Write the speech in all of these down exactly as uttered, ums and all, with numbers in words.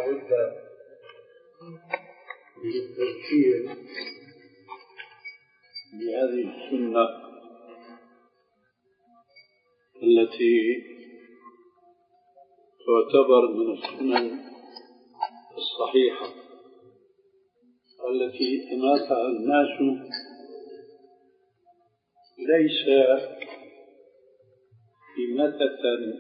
لابد من التذكير بهذه السنة التي تعتبر من السنن الصحيحة التي أماتها الناس ليس إماتة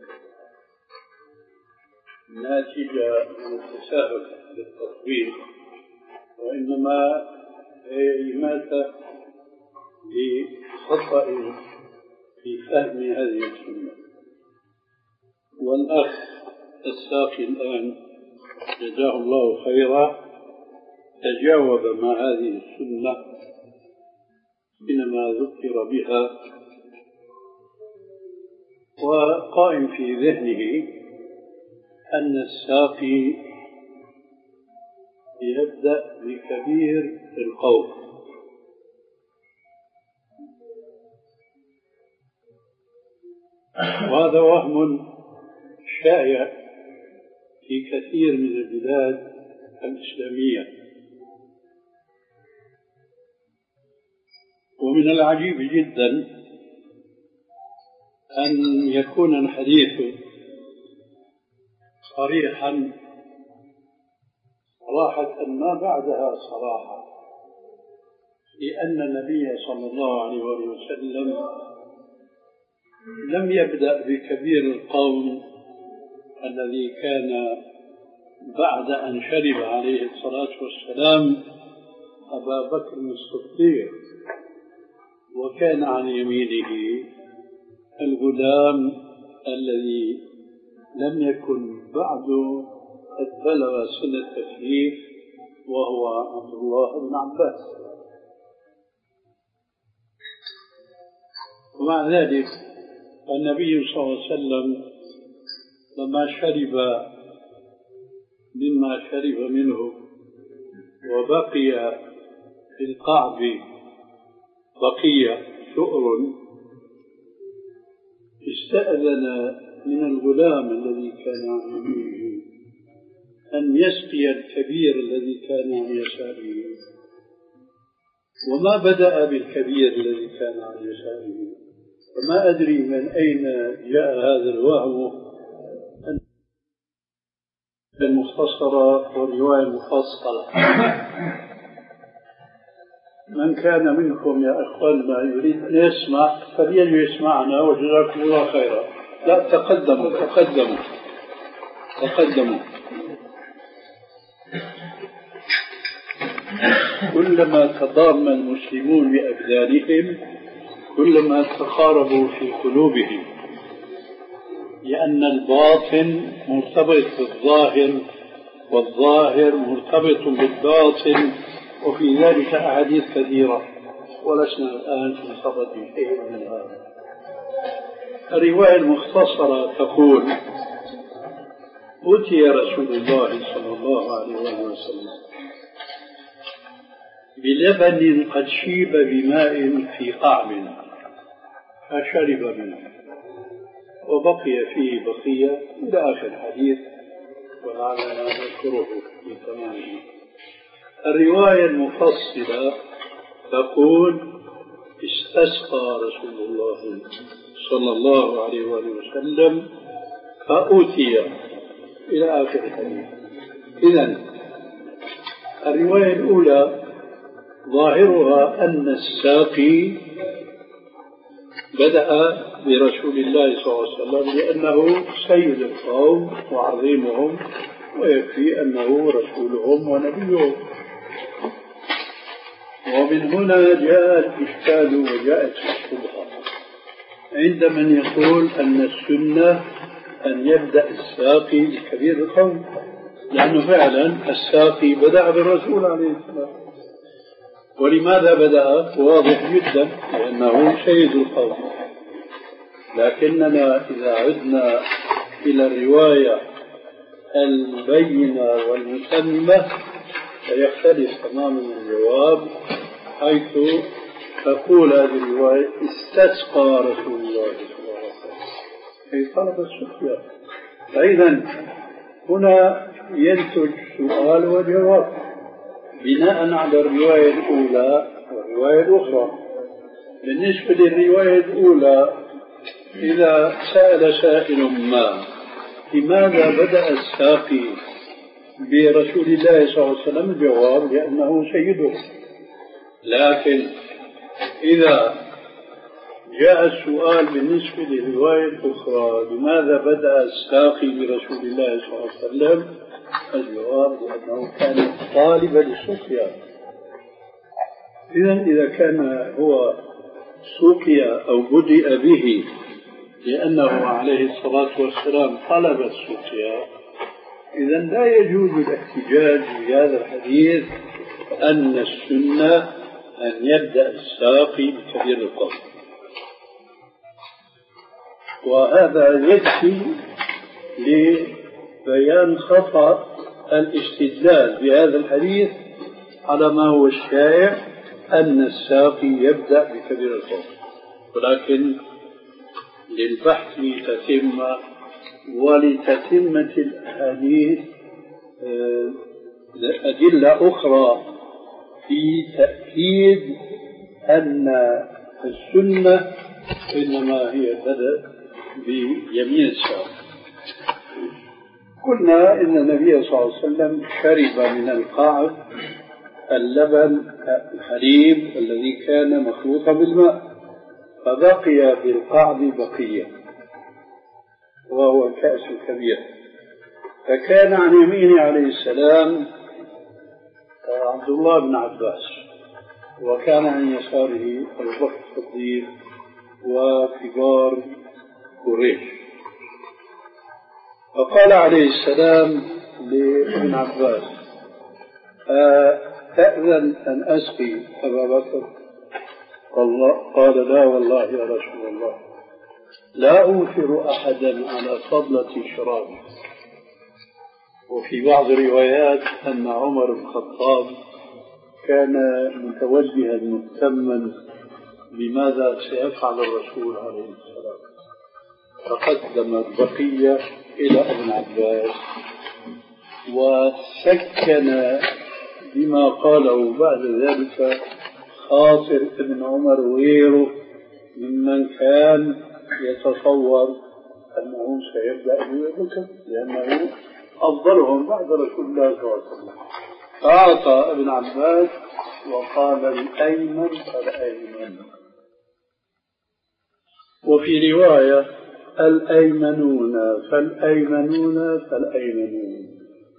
ناتجة من التساهل بالتطبيق، وإنما هي إماتة لخطأ في فهم هذه السنة. والأخ الساقي الآن جزاه الله خيرا تجاوب مع هذه السنة حينما ذكر بها، وقائم في ذهنه أن الساقي يبدأ بكبير القول، وهذا وهم شائع في كثير من البلاد الإسلامية. ومن العجيب جدا أن يكون الحديث صريحا صراحة ما بعدها صراحة، لأن النبي صلى الله عليه وسلم لم يبدأ بكبير القوم الذي كان بعد أن شرب عليه الصلاة والسلام أبا بكر الصديق، وكان عن يمينه الغلام الذي لم يكن بعد قد بلغ سن التكليف وهو عبد الله بن عباس. ومع ذلك النبي صلى الله عليه وسلم لما شرب مما شرب منه وبقي في القعب بقي شؤر، استأذن من الغلام الذي كان عن يمينه أن يسقي الكبير الذي كان عن يساره، وما بدأ بالكبير الذي كان عن يساره. وما أدري من أين جاء هذا الوهم المختصرة والرواية المفصلة. من كان منكم يا أخواننا يريد أن يسمع فليجي يسمعنا، وجزاكم الله خيرا. لا، تقدموا تقدموا تقدموا. كلما تضام المسلمون بأبدانهم كلما تقاربوا في قلوبهم، لأن الباطن مرتبط بالظاهر والظاهر مرتبط بالباطن، وفي ذلك أحاديث كثيرة ولسنا الآن في صدد شيء من هذا. الرواية المختصرة تقول: أتي رسول الله صلى الله عليه وسلم بلبن قد شيب بماء في قعب فشرب منه وبقي فيه بقية إلى آخر الحديث، ولعلنا نذكره بتمامه. الرواية المفصلة تقول: استسقى رسول الله صلى الله عليه وسلم فأوتي إلى آخر الحديث. إذن الرواية الأولى ظاهرها أن الساقي بدأ برسول الله صلى الله عليه وسلم لأنه سيد القوم وعظيمهم، ويكفي أنه رسولهم ونبيهم. ومن هنا جاء الإشكال وجاءت الشبهة عند من يقول أن السنة أن يبدأ الساقي بكبير القوم، لأنه فعلا الساقي بدأ بالرسول عليه السلام. ولماذا بدأ؟ واضح جدا، لأنه سيد القوم. لكننا إذا عدنا إلى الرواية المبينة والمسلمة فيختلف تماما الجواب، حيث تقول هذه الرواية: استسقى رسول الله صلى الله عليه وسلم، أي طلب السقيا. فإذا هنا ينتج سؤال وجواب بناء على الرواية الأولى والرواية الأخرى. بالنسبة للرواية الأولى، إذا سأل سائل ما لماذا بدأ الساقي برسول الله صلى الله عليه وسلم، الجواب لأنه سيده. لكن إذا جاء السؤال بالنسبة للرواية الأخرى لماذا بدأ الساقي برسول الله صلى الله عليه وسلم، الجواب لأنه كان طالبا للسقيا. إذن إذا كان هو سقيا أو بدأ به لأنه عليه الصلاة والسلام طلب السقيا، إذن لا يجوز الاحتجاج بهذا الحديث أن السنة أن يبدأ الساقي بكبير القوم. وهذا يكفي لبيان خطأ الاستدلال بهذا الحديث على ما هو الشائع أن الساقي يبدأ بكبير القوم. ولكن للبحث تتمة ولتتمة الأحاديث أدلة أخرى في تأكيد أن السنة إنما هي بدأ بيمين الساقي. قلنا إن النبي صلى الله عليه وسلم شرب من القعد اللبن الحليب الذي كان مخلوطا بالماء، فبقي في القعد بقية وهو كأس كبير. فكان عن يمينه عليه السلام عبد الله بن عباس، وكان عن يساره أبو بكر الصديق وكبار قريش. فقال عليه السلام لابن عباس: تأذن أن أسقي أبا بكر؟ قال: لا والله يا رسول الله، لا أوثر أحدا على فضلة شرابي. وفي بعض الروايات أن عمر بن الخطاب كان متوجها مهتما بماذا سيفعل الرسول عليه السلام، فقدم البقية إلى ابن عباس وسكن بما قاله بعد ذلك خاطر ابن عمر وغيره ممن كان يتصور أنه سيبدأ بأبي بكر لأنه أفضلهم بعد رسول الله صلى الله عليه وسلم. فأعطى ابن عباس وقال: الأيمن فالأيمن. وفي رواية: الأيمنون فالأيمنون فالأيمنون.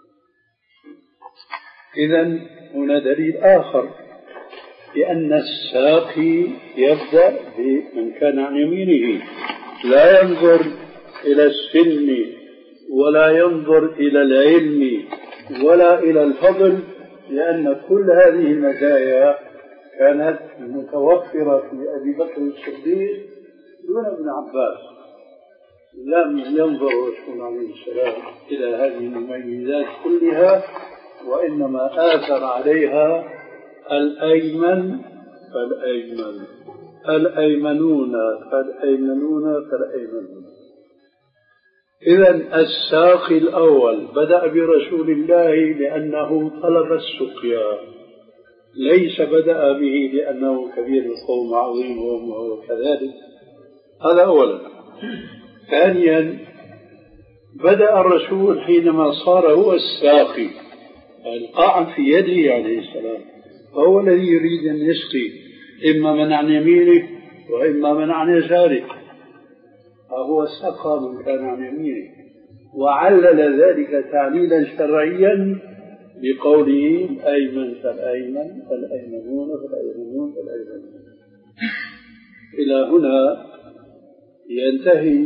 إذن هنا دليل آخر لأن الساقي يبدأ بمن كان عن يمينه، لا ينظر إلى السن ولا ينظر إلى العلم ولا إلى الفضل، لأن كل هذه المزايا كانت متوفرة في أبي بكر الصديق دون ابن عباس. لم ينظر الرسول عليه السلام إلى هذه المميزات كلها، وإنما آثر عليها الأيمن فالأيمن، الأيمنون فالأيمنون فالأيمنون. إذن الساقي الأول بدأ برسول الله لأنه طلب السقيا، ليس بدأ به لأنه كبير القوم عظيمهم وهو كذلك. هذا أولا. ثانيا، بدأ الرسول حينما صار هو الساقي، القاعد في يده عليه السلام، فهو الذي يريد أن يسقي إما من عن يمينه وإما من عن يساره، فهو سقى من كان عن يمينه، وعلل ذلك تعليلا شرعيا بقوله: الأيمن فالأيمن فالأيمنون فالأيمنون فالأيمنون. إلى هنا ينتهي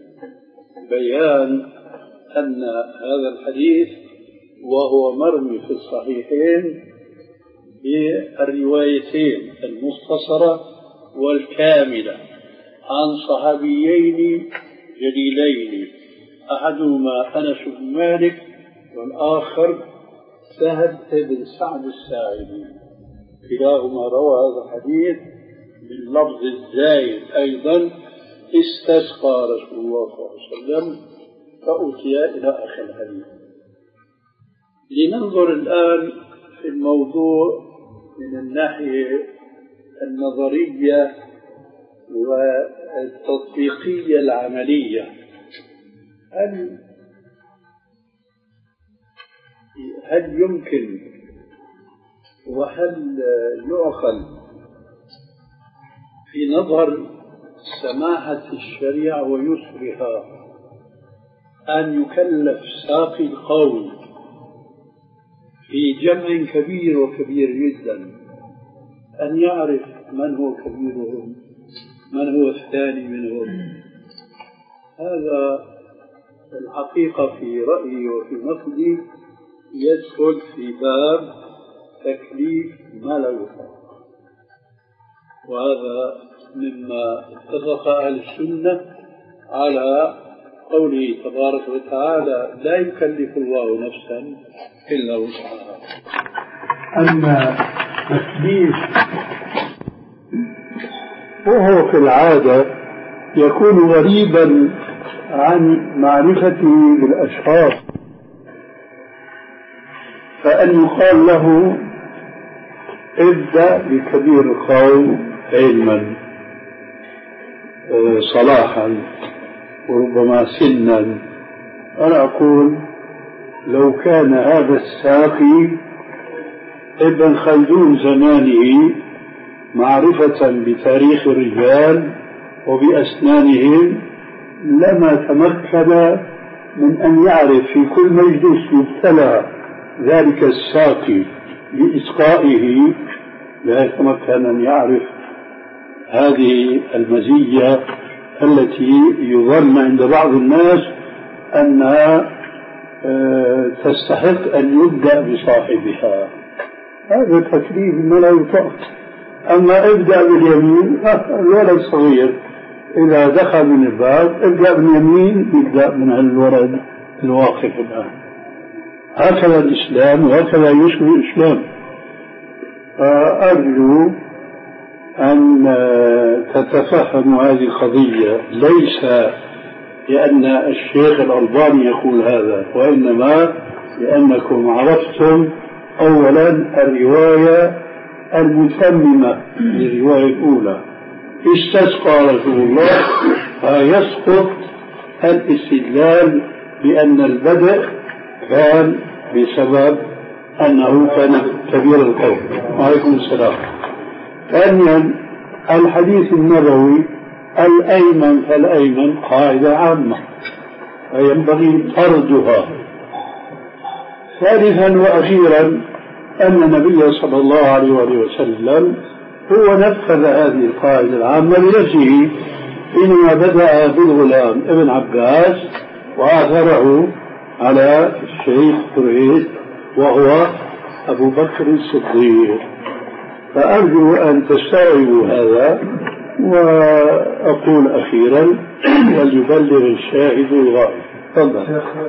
بيان أن هذا الحديث وهو مرمي في الصحيحين بالروايتين المختصرة والكاملة عن صحابيين جليلين، أحدهما أنس بن مالك والآخر سهل بن سعد الساعدي، كلاهما روى هذا الحديث باللفظ الزايد أيضا: استسقى رسول الله صلى الله عليه وسلم فأتي إلى آخر الحديث. لننظر الآن في الموضوع من الناحية النظرية والتطبيقية العملية. هل هل يمكن وهل يعقل في نظر سماحة الشريعة ويسرها أن يكلف ساقي القوم في جمع كبير وكبير جدا أن يعرف من هو كبيرهم من هو الثاني منهم؟ هذا الحقيقة في رأيي وفي نقدي يدخل في باب تكليف ما لا يطاق، وهذا مما اتفق أهل السنة على قوله تبارك وتعالى لا يكلف الله نفسا إلا وسعها. أما تكليف وهو في العادة يكون غريبا عن معرفته بالأشخاص، فأن يقال له ابدأ بكبير القوم علما صلاحا وربما سنا. أنا أقول لو كان هذا الساقي ابن خلدون زمانه معرفة بتاريخ الرجال وبأسنانهم لما تمكن من أن يعرف في كل مجلس يبتلى ذلك الساقي بإسقائه، لا يتمكن أن يعرف هذه المزية التي يظن عند بعض الناس أنها تستحق أن يبدأ بصاحبها. هذا تكليف ما لا يطاق. أما ابدأ باليمين، الولد صغير إذا دخل من الباب ابدأ باليمين، يبدأ من الولد الواقف الآن. هكذا الإسلام وهكذا يشبه الإسلام. أرجو أن تتفهموا هذه القضية، ليس لأن الشيخ الألباني يقول هذا، وإنما لأنكم عرفتم أولا الرواية المتممة للرواية الأولى. استسقى رسول الله فيسقط الاستدلال بأن البدء كان بسبب أنه كان كبير القوم. وعليكم السلام. ثانيا الحديث النبوي الأيمن فالأيمن قاعدة عامة فينبغي طردها. ثالثا وأخيرا أن النبي صلى الله عليه وسلم هو نفذ هذه القاعدة العامة بنفسه حينما بدأ بالغلام ابن عباس وآثره على الشيخ قريش وهو أبو بكر الصديق. فأرجو أن تستوعبوا هذا. وأقول أخيرا وليبلغ الشاهد الغائب. تفضل.